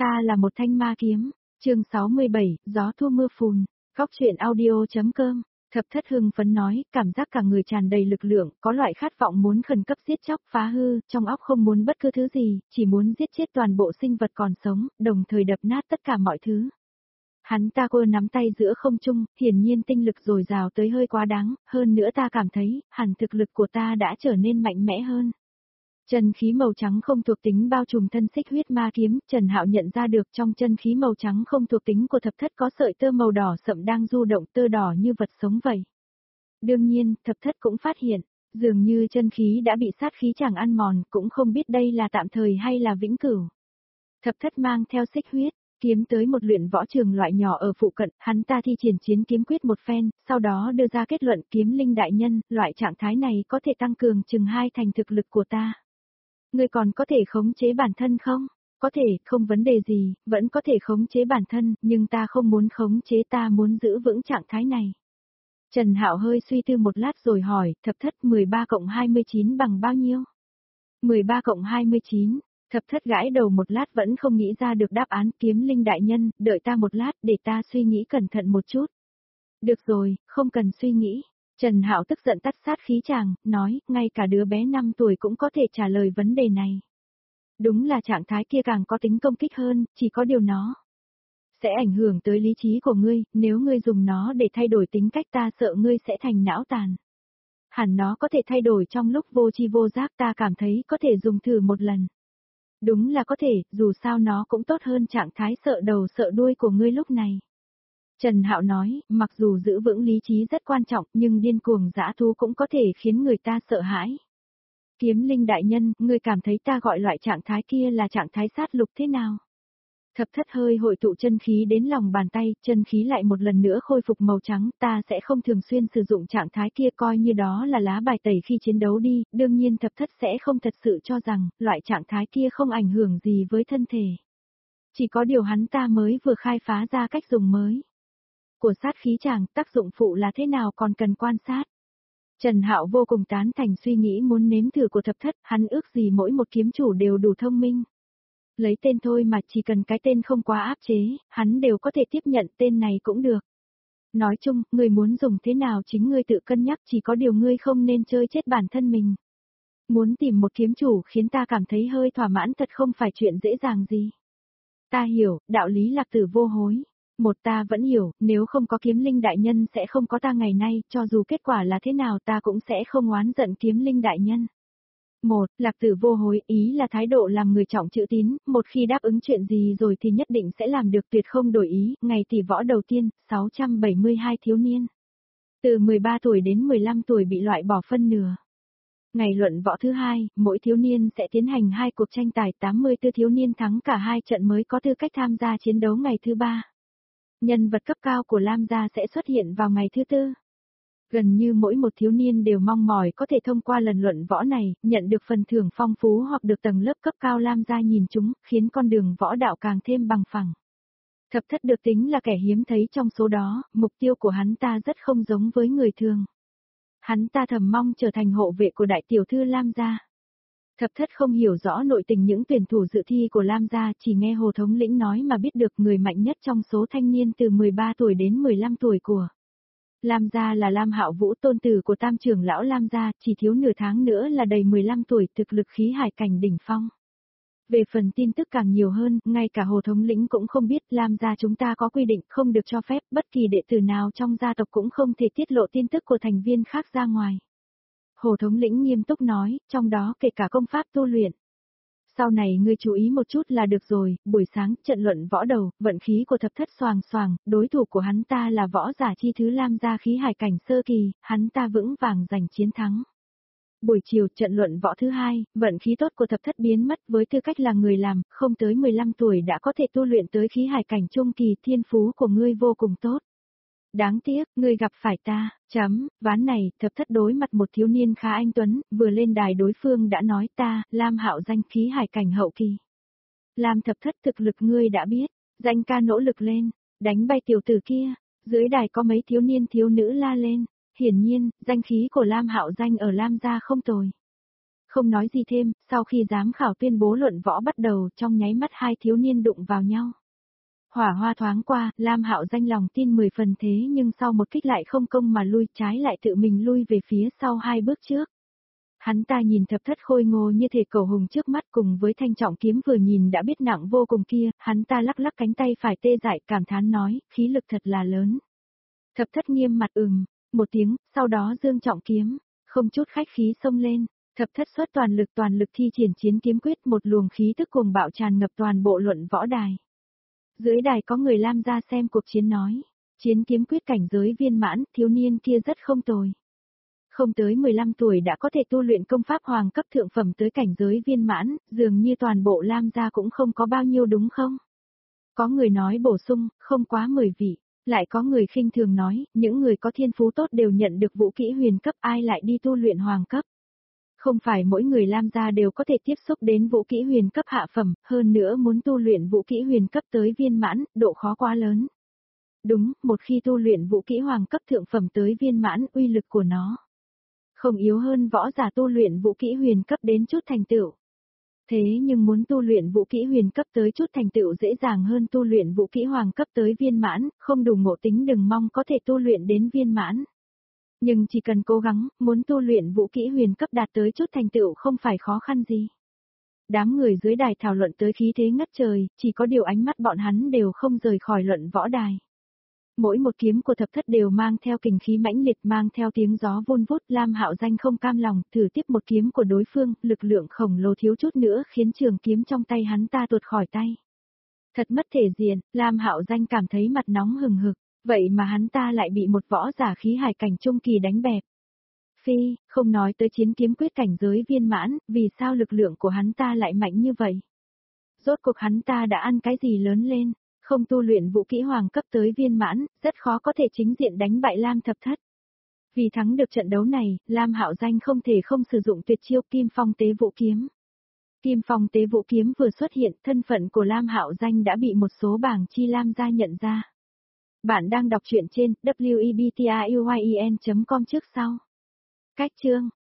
Ta là một thanh ma kiếm. Chương 67, gió thu mưa phùn. Góc truyện audio.com. Thập Thất hưng phấn nói, cảm giác cả người tràn đầy lực lượng, có loại khát vọng muốn khẩn cấp giết chóc phá hư, trong óc không muốn bất cứ thứ gì, chỉ muốn giết chết toàn bộ sinh vật còn sống, đồng thời đập nát tất cả mọi thứ. Hắn ta cô nắm tay giữa không trung, hiển nhiên tinh lực dồi dào tới hơi quá đáng, hơn nữa ta cảm thấy, hẳn thực lực của ta đã trở nên mạnh mẽ hơn. Chân khí màu trắng không thuộc tính bao trùm thân xích huyết ma kiếm, Trần Hạo nhận ra được trong chân khí màu trắng không thuộc tính của thập thất có sợi tơ màu đỏ sậm đang du động, tơ đỏ như vật sống vậy. Đương nhiên, thập thất cũng phát hiện, dường như chân khí đã bị sát khí chàng ăn mòn, cũng không biết đây là tạm thời hay là vĩnh cửu. Thập thất mang theo xích huyết kiếm tới một luyện võ trường loại nhỏ ở phụ cận, hắn ta thi triển chiến kiếm quyết một phen, sau đó đưa ra kết luận kiếm linh đại nhân, loại trạng thái này có thể tăng cường chừng 2 thành thực lực của ta. Ngươi còn có thể khống chế bản thân không? Có thể, không vấn đề gì, vẫn có thể khống chế bản thân, nhưng ta không muốn khống chế, ta muốn giữ vững trạng thái này. Trần Hạo hơi suy tư một lát rồi hỏi, thập thất 13 cộng 29 bằng bao nhiêu? 13 cộng 29, thập thất gãi đầu một lát vẫn không nghĩ ra được đáp án. Kiếm linh đại nhân, đợi ta một lát để ta suy nghĩ cẩn thận một chút. Được rồi, không cần suy nghĩ. Trần Hạo tức giận tắt sát khí chàng, nói, ngay cả đứa bé 5 tuổi cũng có thể trả lời vấn đề này. Đúng là trạng thái kia càng có tính công kích hơn, chỉ có điều nó sẽ ảnh hưởng tới lý trí của ngươi, nếu ngươi dùng nó để thay đổi tính cách ta sợ ngươi sẽ thành não tàn. Hẳn nó có thể thay đổi trong lúc vô tri vô giác, ta cảm thấy có thể dùng thử một lần. Đúng là có thể, dù sao nó cũng tốt hơn trạng thái sợ đầu sợ đuôi của ngươi lúc này. Trần Hạo nói, mặc dù giữ vững lý trí rất quan trọng, nhưng điên cuồng dã thú cũng có thể khiến người ta sợ hãi. Kiếm linh đại nhân, ngươi cảm thấy ta gọi loại trạng thái kia là trạng thái sát lục thế nào? Thập thất hơi hội tụ chân khí đến lòng bàn tay, chân khí lại một lần nữa khôi phục màu trắng, ta sẽ không thường xuyên sử dụng trạng thái kia, coi như đó là lá bài tẩy khi chiến đấu đi, đương nhiên thập thất sẽ không thật sự cho rằng, loại trạng thái kia không ảnh hưởng gì với thân thể. Chỉ có điều hắn ta mới vừa khai phá ra cách dùng mới. Của sát khí chàng, tác dụng phụ là thế nào còn cần quan sát. Trần Hạo vô cùng tán thành suy nghĩ muốn nếm thử của thập thất, hắn ước gì mỗi một kiếm chủ đều đủ thông minh. Lấy tên thôi mà chỉ cần cái tên không quá áp chế, hắn đều có thể tiếp nhận tên này cũng được. Nói chung, người muốn dùng thế nào chính ngươi tự cân nhắc, chỉ có điều ngươi không nên chơi chết bản thân mình. Muốn tìm một kiếm chủ khiến ta cảm thấy hơi thỏa mãn thật không phải chuyện dễ dàng gì. Ta hiểu, đạo lý lạc tử vô hối. Một ta vẫn hiểu, nếu không có kiếm linh đại nhân sẽ không có ta ngày nay, cho dù kết quả là thế nào ta cũng sẽ không oán giận kiếm linh đại nhân. Một, lạc tử vô hối, ý là thái độ làm người trọng chữ tín, một khi đáp ứng chuyện gì rồi thì nhất định sẽ làm được, tuyệt không đổi ý. Ngày tỷ võ đầu tiên, 672 thiếu niên. Từ 13 tuổi đến 15 tuổi bị loại bỏ phân nửa. Ngày luận võ thứ hai, mỗi thiếu niên sẽ tiến hành 2 cuộc tranh tài, 84 thiếu niên thắng cả 2 trận mới có tư cách tham gia chiến đấu ngày thứ 3. Nhân vật cấp cao của Lam gia sẽ xuất hiện vào ngày thứ 4. Gần như mỗi một thiếu niên đều mong mỏi có thể thông qua lần luận võ này, nhận được phần thưởng phong phú hoặc được tầng lớp cấp cao Lam gia nhìn chúng, khiến con đường võ đạo càng thêm bằng phẳng. Thập thất được tính là kẻ hiếm thấy trong số đó, mục tiêu của hắn ta rất không giống với người thường. Hắn ta thầm mong trở thành hộ vệ của đại tiểu thư Lam gia. Thập thất không hiểu rõ nội tình những tuyển thủ dự thi của Lam gia, chỉ nghe Hồ thống lĩnh nói mà biết được người mạnh nhất trong số thanh niên từ 13 tuổi đến 15 tuổi của Lam gia là Lam Hạo Vũ, tôn tử của tam trưởng lão Lam gia, chỉ thiếu nửa tháng nữa là đầy 15 tuổi, thực lực khí hải cảnh đỉnh phong. Về phần tin tức càng nhiều hơn, ngay cả Hồ thống lĩnh cũng không biết, Lam gia chúng ta có quy định không được cho phép bất kỳ đệ tử nào trong gia tộc cũng không thể tiết lộ tin tức của thành viên khác ra ngoài. Hồ thống lĩnh nghiêm túc nói, trong đó kể cả công pháp tu luyện. Sau này ngươi chú ý một chút là được rồi. Buổi sáng, trận luận võ đầu, vận khí của thập thất xoàng xoàng, đối thủ của hắn ta là võ giả chi thứ Lam gia khí hải cảnh sơ kỳ, hắn ta vững vàng giành chiến thắng. Buổi chiều, trận luận võ thứ hai, vận khí tốt của thập thất biến mất, với tư cách là người làm, không tới 15 tuổi đã có thể tu luyện tới khí hải cảnh trung kỳ, thiên phú của ngươi vô cùng tốt. Đáng tiếc, ngươi gặp phải ta, ván này, thập thất đối mặt một thiếu niên khá anh tuấn, vừa lên đài đối phương đã nói ta, Lam Hạo danh khí hải cảnh hậu kỳ. Lam thập thất thực lực ngươi đã biết, danh ca nỗ lực lên, đánh bay tiểu tử kia, dưới đài có mấy thiếu niên thiếu nữ la lên, hiển nhiên, danh khí của Lam Hạo danh ở Lam gia không tồi. Không nói gì thêm, sau khi giám khảo tuyên bố luận võ bắt đầu, trong nháy mắt hai thiếu niên đụng vào nhau. Hỏa hoa thoáng qua, Lam Hạo Danh lòng tin 10 phần thế nhưng sau một kích lại không công mà lui, trái lại tự mình lui về phía sau 2 bước trước. Hắn ta nhìn thập thất khôi ngô như thể cầu hùng trước mắt cùng với thanh trọng kiếm vừa nhìn đã biết nặng vô cùng kia, hắn ta lắc lắc cánh tay phải tê dại cảm thán nói, khí lực thật là lớn. Thập thất nghiêm mặt một tiếng, sau đó dương trọng kiếm, không chút khách khí xông lên, thập thất xuất toàn lực thi triển chiến kiếm quyết, một luồng khí tức cuồng bạo tràn ngập toàn bộ luận võ đài. Dưới đài có người Lam ra xem cuộc chiến nói, chiến kiếm quyết cảnh giới viên mãn, thiếu niên kia rất không tồi. Không tới 15 tuổi đã có thể tu luyện công pháp hoàng cấp thượng phẩm tới cảnh giới viên mãn, dường như toàn bộ Lam gia cũng không có bao nhiêu đúng không? Có người nói bổ sung, không quá 10 vị, lại có người khinh thường nói, những người có thiên phú tốt đều nhận được vũ kỹ huyền cấp, ai lại đi tu luyện hoàng cấp. Không phải mỗi người Lam gia đều có thể tiếp xúc đến vũ kỹ huyền cấp hạ phẩm, hơn nữa muốn tu luyện vũ kỹ huyền cấp tới viên mãn, độ khó quá lớn. Đúng, một khi tu luyện vũ kỹ hoàng cấp thượng phẩm tới viên mãn, uy lực của nó không yếu hơn võ giả tu luyện vũ kỹ huyền cấp đến chút thành tựu. Thế nhưng muốn tu luyện vũ kỹ huyền cấp tới chút thành tựu dễ dàng hơn tu luyện vũ kỹ hoàng cấp tới viên mãn, không đủ ngộ tính đừng mong có thể tu luyện đến viên mãn. Nhưng chỉ cần cố gắng, muốn tu luyện vũ kỹ huyền cấp đạt tới chút thành tựu không phải khó khăn gì. Đám người dưới đài thảo luận tới khí thế ngất trời, chỉ có điều ánh mắt bọn hắn đều không rời khỏi luận võ đài. Mỗi một kiếm của thập thất đều mang theo kình khí mãnh liệt, mang theo tiếng gió vun vút, Lam Hạo Danh không cam lòng, thử tiếp một kiếm của đối phương, lực lượng khổng lồ thiếu chút nữa khiến trường kiếm trong tay hắn ta tuột khỏi tay. Thật mất thể diện, Lam Hạo Danh cảm thấy mặt nóng hừng hực, vậy mà hắn ta lại bị một võ giả khí hải cảnh trung kỳ đánh bẹp. Phi, không nói tới chiến kiếm quyết cảnh giới viên mãn, vì sao lực lượng của hắn ta lại mạnh như vậy? Rốt cuộc hắn ta đã ăn cái gì lớn lên? Không tu luyện vũ kỹ hoàng cấp tới viên mãn, rất khó có thể chính diện đánh bại Lam thập thất. Vì thắng được trận đấu này, Lam Hạo Danh không thể không sử dụng tuyệt chiêu Kim Phong Tế Vũ Kiếm. Kim Phong Tế Vũ Kiếm vừa xuất hiện, thân phận của Lam Hạo Danh đã bị một số bảng chi Lam gia nhận ra. Bạn đang đọc truyện trên webtoyen.com trước sau. Cách chương